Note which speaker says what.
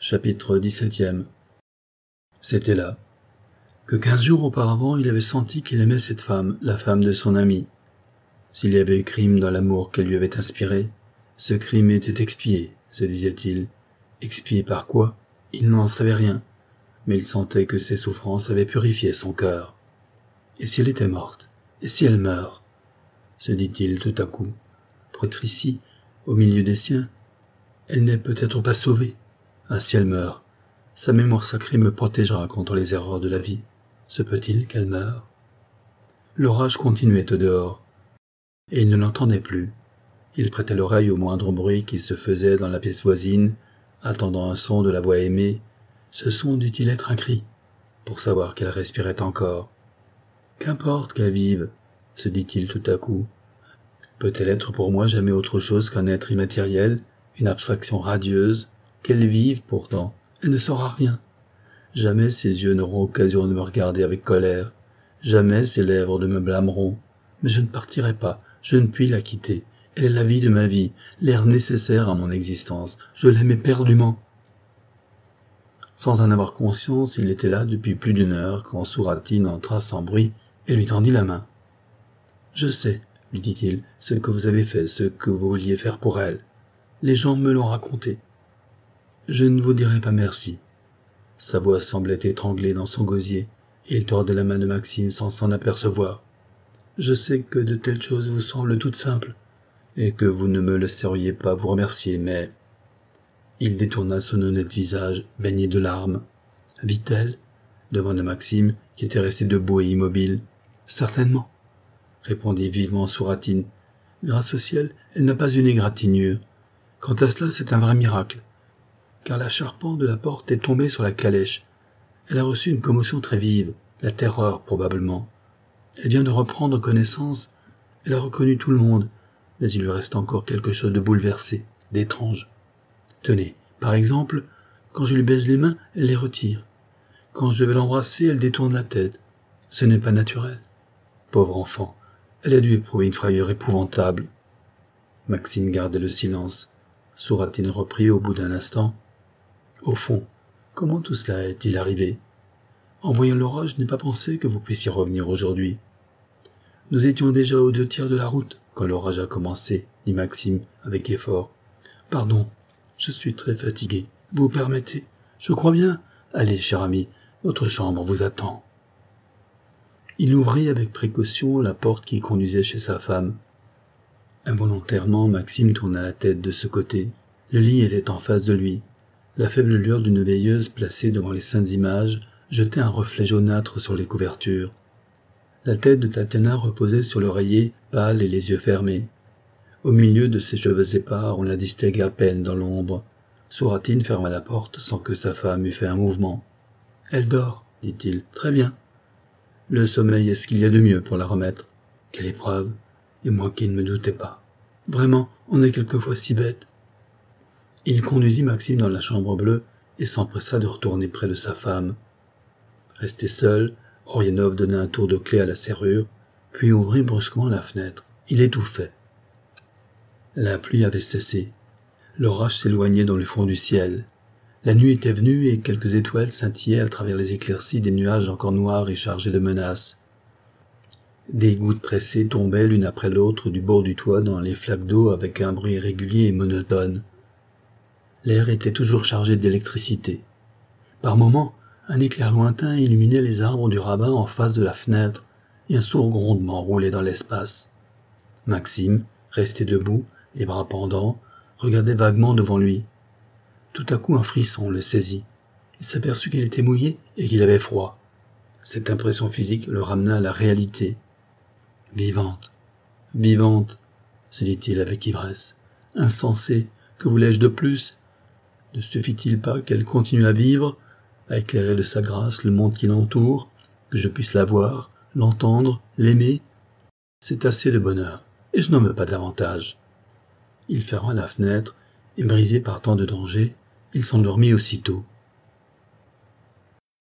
Speaker 1: Chapitre 17. C'était là que 15 jours auparavant il avait senti qu'il aimait cette femme, la femme de son ami. S'il y avait eu crime dans l'amour qu'elle lui avait inspiré, ce crime était expié, se disait-il. Expié par quoi? Il n'en savait rien, mais il sentait que ses souffrances avaient purifié son cœur. Et si elle était morte? Et si elle meurt? Se dit-il tout à coup. Pour être ici, au milieu des siens, elle n'est peut-être pas sauvée. Ah, si elle meurt, sa mémoire sacrée me protégera contre les erreurs de la vie. Se peut-il qu'elle meure? L'orage continuait au dehors, et il ne l'entendait plus. Il prêtait l'oreille au moindre bruit qui se faisait dans la pièce voisine, attendant un son de la voix aimée. Ce son dut-il être un cri, pour savoir qu'elle respirait encore? Qu'importe qu'elle vive, se dit-il tout à coup. Peut-elle être pour moi jamais autre chose qu'un être immatériel, une abstraction radieuse? Qu'elle vive pourtant, elle ne saura rien. Jamais ses yeux n'auront occasion de me regarder avec colère. Jamais ses lèvres ne me blâmeront. Mais je ne partirai pas, je ne puis la quitter. Elle est la vie de ma vie, l'air nécessaire à mon existence. Je l'aime éperdument. Sans en avoir conscience, il était là depuis plus d'une heure quand Souratine entra sans bruit et lui tendit la main. « Je sais, lui dit-il, ce que vous avez fait, ce que vous vouliez faire pour elle. Les gens me l'ont raconté. Je ne vous dirai pas merci. » Sa voix semblait étranglée dans son gosier, et il tordait la main de Maxime sans s'en apercevoir. « Je sais que de telles choses vous semblent toutes simples, et que vous ne me laisseriez pas vous remercier, mais... » Il détourna son honnête visage, baigné de larmes. « Vit-elle » demanda Maxime, qui était resté debout et immobile. « Certainement, » répondit vivement Souratine. « Grâce au ciel, elle n'a pas une égratignure. Quant à cela, c'est un vrai miracle, car la charpente de la porte est tombée sur la calèche. Elle a reçu une commotion très vive, la terreur probablement. Elle vient de reprendre connaissance, elle a reconnu tout le monde, mais il lui reste encore quelque chose de bouleversé, d'étrange. Tenez, par exemple, quand je lui baise les mains, elle les retire. Quand je vais l'embrasser, elle détourne la tête. Ce n'est pas naturel. Pauvre enfant, elle a dû éprouver une frayeur épouvantable. » Maxime gardait le silence. Souratine reprit au bout d'un instant. « Au fond, comment tout cela est-il arrivé? En voyant l'orage, je n'ai pas pensé que vous puissiez revenir aujourd'hui. » « Nous étions déjà aux 2 tiers de la route quand l'orage a commencé, » dit Maxime avec effort. « Pardon, je suis très fatigué. Vous permettez? Je crois bien. Allez, cher ami, notre chambre vous attend. » Il ouvrit avec précaution la porte qui conduisait chez sa femme. Involontairement, Maxime tourna la tête de ce côté. Le lit était en face de lui. La faible lueur d'une veilleuse placée devant les saintes images jetait un reflet jaunâtre sur les couvertures. La tête de Tatiana reposait sur l'oreiller, pâle et les yeux fermés. Au milieu de ses cheveux épars, on la distinguait à peine dans l'ombre. Souratine ferma la porte sans que sa femme eût fait un mouvement. « Elle dort, » dit-il. « Très bien. Le sommeil est ce qu'il y a de mieux pour la remettre. Quelle épreuve, et moi qui ne me doutais pas. Vraiment, on est quelquefois si bête. » Il conduisit Maxime dans la chambre bleue et s'empressa de retourner près de sa femme. Resté seul, Orianov donna un tour de clé à la serrure, puis ouvrit brusquement la fenêtre. Il étouffait. La pluie avait cessé. L'orage s'éloignait dans le fond du ciel. La nuit était venue et quelques étoiles scintillaient à travers les éclaircies des nuages encore noirs et chargés de menaces. Des gouttes pressées tombaient l'une après l'autre du bord du toit dans les flaques d'eau avec un bruit régulier et monotone. L'air était toujours chargé d'électricité. Par moments, un éclair lointain illuminait les arbres du rabbin en face de la fenêtre, et un sourd grondement roulait dans l'espace. Maxime, resté debout, les bras pendants, regardait vaguement devant lui. Tout à coup un frisson le saisit. Il s'aperçut qu'il était mouillé et qu'il avait froid. Cette impression physique le ramena à la réalité. « Vivante, vivante, » se dit-il avec ivresse. « Insensé, que voulais-je de plus? Ne suffit-il pas qu'elle continue à vivre, à éclairer de sa grâce le monde qui l'entoure, que je puisse la voir, l'entendre, l'aimer? C'est assez de bonheur, et je n'en veux pas davantage. » Il ferma la fenêtre, et brisé par tant de dangers, il s'endormit aussitôt.